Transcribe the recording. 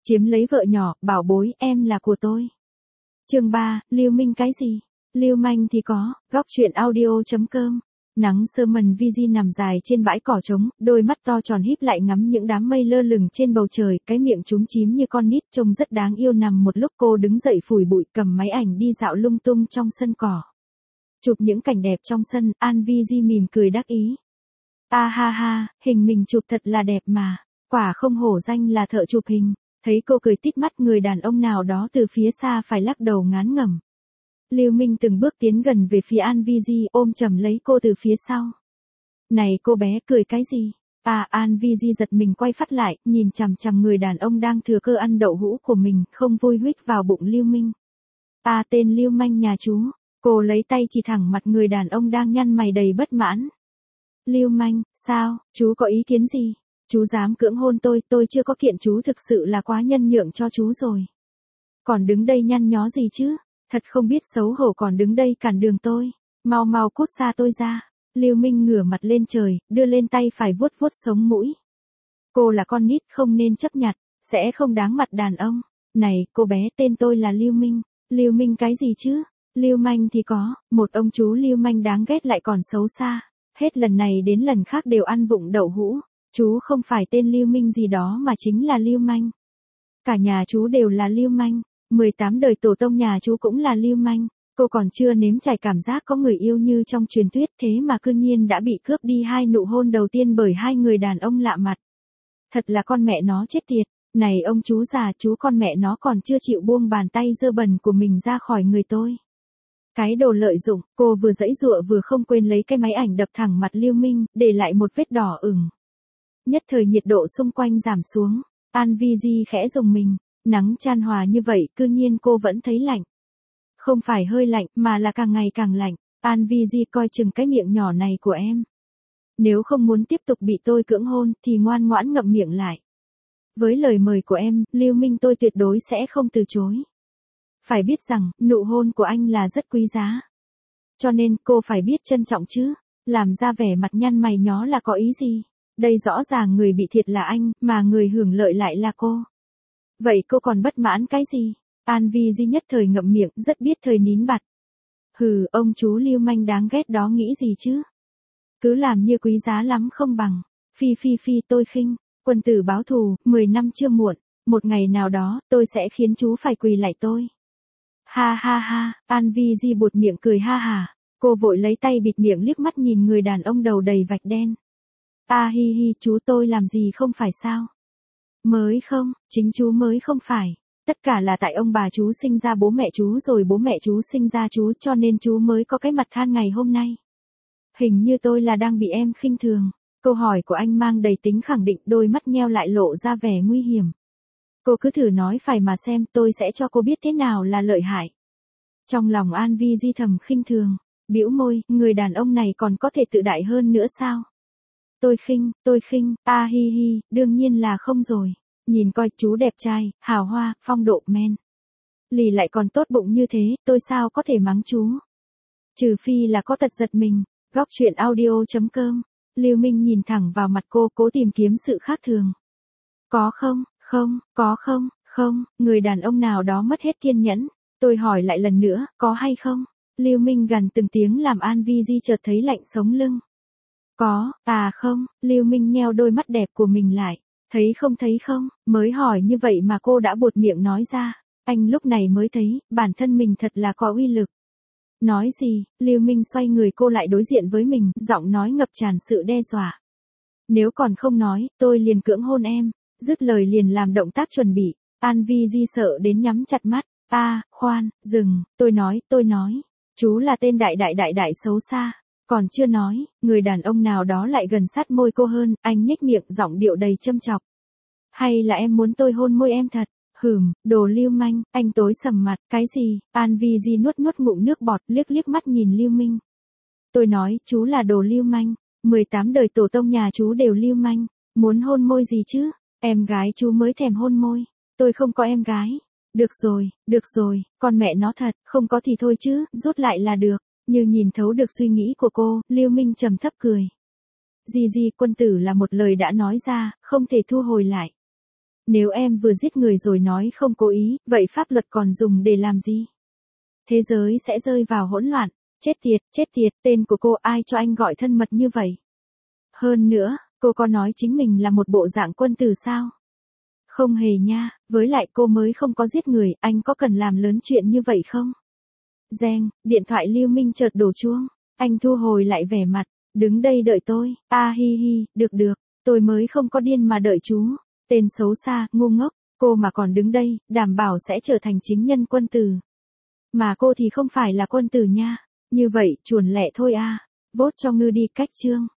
chiếm lấy vợ nhỏ, bảo bối, em là của tôi. Chương 3, lưu manh cái gì? Lưu manh thì có, góc truyện audio.com. Nắng sơ mần Vigi nằm dài trên bãi cỏ trống, đôi mắt to tròn híp lại ngắm những đám mây lơ lửng trên bầu trời, cái miệng chúm chím như con nít trông rất đáng yêu. Nằm một lúc cô đứng dậy phủi bụi, cầm máy ảnh đi dạo lung tung trong sân cỏ. Chụp những cảnh đẹp trong sân, An Vigi mỉm cười đắc ý. Ha ha, hình mình chụp thật là đẹp mà, quả không hổ danh là thợ chụp hình. Thấy cô cười tít mắt, người đàn ông nào đó từ phía xa phải lắc đầu ngán ngẩm. Lưu Minh từng bước tiến gần về phía An Vigi, ôm chầm lấy cô từ phía sau. Này cô bé, cười cái gì? An Vigi giật mình quay phát lại, nhìn chằm chằm người đàn ông đang thừa cơ ăn đậu hũ của mình, không vui huých vào bụng Lưu Minh. Tên lưu manh nhà chú. Cô lấy tay chỉ thẳng mặt người đàn ông đang nhăn mày đầy bất mãn. Lưu manh, sao, chú có ý kiến gì? Chú dám cưỡng hôn tôi chưa có kiện, chú thực sự là quá nhân nhượng cho chú rồi. Còn đứng đây nhăn nhó gì chứ? Thật không biết xấu hổ, còn đứng đây cản đường tôi. Mau cút xa tôi ra. Lưu Minh ngửa mặt lên trời, đưa lên tay phải vuốt vuốt sống mũi. Cô là con nít không nên chấp nhặt, sẽ không đáng mặt đàn ông. Này, cô bé, tên tôi là Lưu Minh. Lưu Minh cái gì chứ? Lưu manh thì có, một ông chú lưu manh đáng ghét lại còn xấu xa. Hết lần này đến lần khác đều ăn vụng đậu hũ. Chú không phải tên Lưu Minh gì đó mà chính là lưu manh. Cả nhà chú đều là lưu manh. 18 đời tổ tông nhà chú cũng là lưu manh. Cô còn chưa nếm trải cảm giác có người yêu như trong truyền thuyết, thế mà cư nhiên đã bị cướp đi 2 nụ hôn đầu tiên bởi 2 người đàn ông lạ mặt. Thật là con mẹ nó chết tiệt. Này ông chú già, chú con mẹ nó còn chưa chịu buông bàn tay dơ bẩn của mình ra khỏi người tôi. Cái đồ lợi dụng. Cô vừa giãy giụa vừa không quên lấy cái máy ảnh đập thẳng mặt Lưu Minh, để lại một vết đỏ ửng. Nhất thời nhiệt độ xung quanh giảm xuống. An Vigi khẽ rùng mình. Nắng chan hòa như vậy, cư nhiên cô vẫn thấy lạnh. Không phải hơi lạnh, mà là càng ngày càng lạnh. An Vigi coi chừng cái miệng nhỏ này của em. Nếu không muốn tiếp tục bị tôi cưỡng hôn, thì ngoan ngoãn ngậm miệng lại. Với lời mời của em, Lưu Minh tôi tuyệt đối sẽ không từ chối. Phải biết rằng, nụ hôn của anh là rất quý giá. Cho nên, cô phải biết trân trọng chứ. Làm ra vẻ mặt nhăn mày nhó là có ý gì? Đây rõ ràng người bị thiệt là anh, mà người hưởng lợi lại là cô. Vậy cô còn bất mãn cái gì? An Vigi nhất thời ngậm miệng, rất biết thời nín bặt. Hừ, ông chú lưu manh đáng ghét đó nghĩ gì chứ? Cứ làm như quý giá lắm không bằng. Phi, tôi khinh. Quân tử báo thù, 10 năm chưa muộn. Một ngày nào đó, tôi sẽ khiến chú phải quỳ lạy tôi. Ha, An Vigi buột miệng cười ha hà. Cô vội lấy tay bịt miệng, liếc mắt nhìn người đàn ông đầu đầy vạch đen. Hi, chú tôi làm gì không phải sao? Mới không, chính chú mới không phải. Tất cả là tại ông bà chú sinh ra bố mẹ chú rồi bố mẹ chú sinh ra chú, cho nên chú mới có cái mặt than ngày hôm nay. Hình như tôi là đang bị em khinh thường. Câu hỏi của anh mang đầy tính khẳng định, đôi mắt nheo lại lộ ra vẻ nguy hiểm. Cô cứ thử nói phải mà xem, tôi sẽ cho cô biết thế nào là lợi hại. Trong lòng An Vigi thầm khinh thường, bĩu môi, người đàn ông này còn có thể tự đại hơn nữa sao? Tôi khinh, hi, đương nhiên là không rồi. Nhìn coi chú đẹp trai, hào hoa, phong độ men. Lì lại còn tốt bụng như thế, tôi sao có thể mắng chú? Trừ phi là có tật giật mình. Góc truyện audio.com. Lưu Minh nhìn thẳng vào mặt cô, cố tìm kiếm sự khác thường. Có không, người đàn ông nào đó mất hết kiên nhẫn. Tôi hỏi lại lần nữa, có hay không? Lưu Minh gằn từng tiếng làm An Vigi chợt thấy lạnh sống lưng. Có, không, Lưu Minh nheo đôi mắt đẹp của mình lại. Thấy không, mới hỏi như vậy mà cô đã buột miệng nói ra. Anh lúc này mới thấy, bản thân mình thật là có uy lực. Nói gì? Lưu Minh xoay người cô lại đối diện với mình, giọng nói ngập tràn sự đe dọa. Nếu còn không nói, tôi liền cưỡng hôn em. Dứt lời liền làm động tác chuẩn bị. An Vigi sợ đến nhắm chặt mắt. Khoan, dừng, tôi nói. Chú là tên đại xấu xa. Còn chưa nói, người đàn ông nào đó lại gần sát môi cô hơn, anh nhếch miệng, giọng điệu đầy châm chọc. Hay là em muốn tôi hôn môi em thật? Đồ lưu manh, anh tối sầm mặt, cái gì? An Vigi nuốt ngụm nước bọt, liếc mắt nhìn Lưu Minh. Tôi nói, chú là đồ lưu manh, 18 đời tổ tông nhà chú đều lưu manh, muốn hôn môi gì chứ? Em gái chú mới thèm hôn môi, tôi không có em gái. Được rồi, con mẹ nó thật, không có thì thôi chứ, rút lại là được. Như nhìn thấu được suy nghĩ của cô, Lưu Minh trầm thấp cười. Quân tử là một lời đã nói ra, không thể thu hồi lại. Nếu em vừa giết người rồi nói không cố ý, vậy pháp luật còn dùng để làm gì? Thế giới sẽ rơi vào hỗn loạn. Chết tiệt, tên của cô ai cho anh gọi thân mật như vậy? Hơn nữa, cô có nói chính mình là một bộ dạng quân tử sao? Không hề nha, với lại cô mới không có giết người, anh có cần làm lớn chuyện như vậy không? Reng, điện thoại Lưu Minh chợt đổ chuông. Anh thu hồi lại vẻ mặt, đứng đây đợi tôi. Hi hi, được, tôi mới không có điên mà đợi chú. Tên xấu xa, ngu ngốc, cô mà còn đứng đây, đảm bảo sẽ trở thành chính nhân quân tử. Mà cô thì không phải là quân tử nha. Như vậy, chuồn lẹ thôi à. Vote cho ngư đi cách chương.